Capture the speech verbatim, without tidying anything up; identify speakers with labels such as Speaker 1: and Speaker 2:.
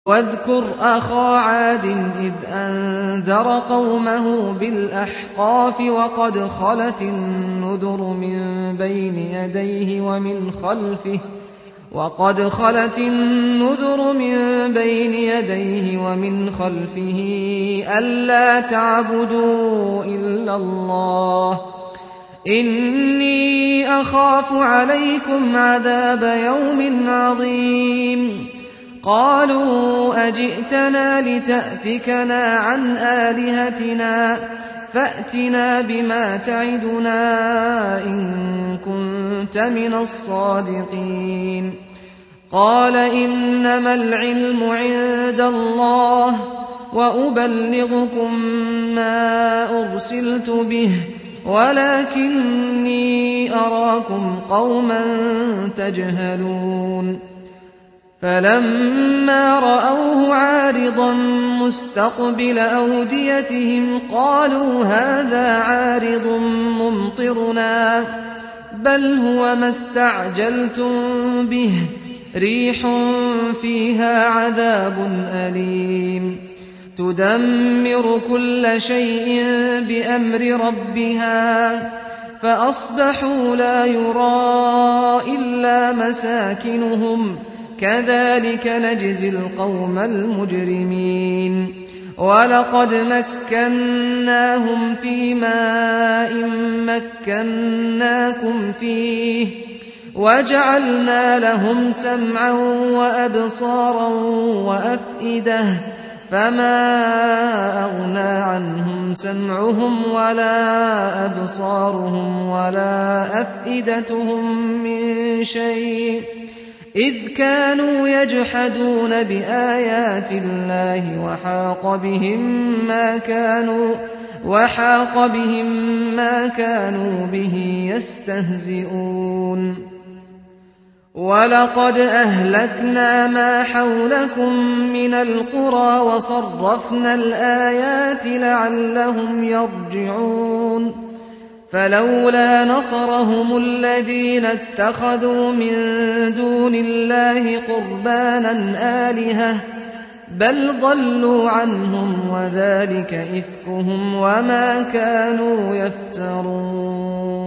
Speaker 1: واذكر أخا عاد إذ أنذر قومه بالأحقاف وقد خلت النذر من بين يديه ومن خلفه وقد خلت النذر من بين يديه ومن خلفه ألا تعبدوا إلا الله إني أخاف عليكم عذاب يوم عظيم قالوا أجئتنا لتأفكنا عن آلهتنا فأتنا بما تعدنا إن كنت من الصادقين قال إنما العلم عند الله وأبلغكم ما أرسلت به ولكني أراكم قوما تجهلون فلما رأوه عارضا مستقبل أوديتهم قالوا هذا عارض ممطرنا بل هو ما استعجلتم به ريح فيها عذاب أليم تدمر كل شيء بأمر ربها فأصبحوا لا يرى إلا مساكنهم كذلك نجزي القوم المجرمين ولقد مكناهم في ماء مكناكم فيه وجعلنا لهم سمعا وأبصارا وأفئدة فما أغنى عنهم سمعهم ولا أبصارهم ولا أفئدتهم من شيء إذ كانوا يجحدون بآيات الله وحاق بهم ما كانوا وحاق بهم ما كانوا به يستهزئون ولقد أهلكنا ما حولكم من القرى وصرفنا الآيات لعلهم يرجعون فلولا نصرهم الذين اتخذوا من دون الله قربانا آلهة بل ضلوا عنهم وذلك إفكهم وما كانوا يفترون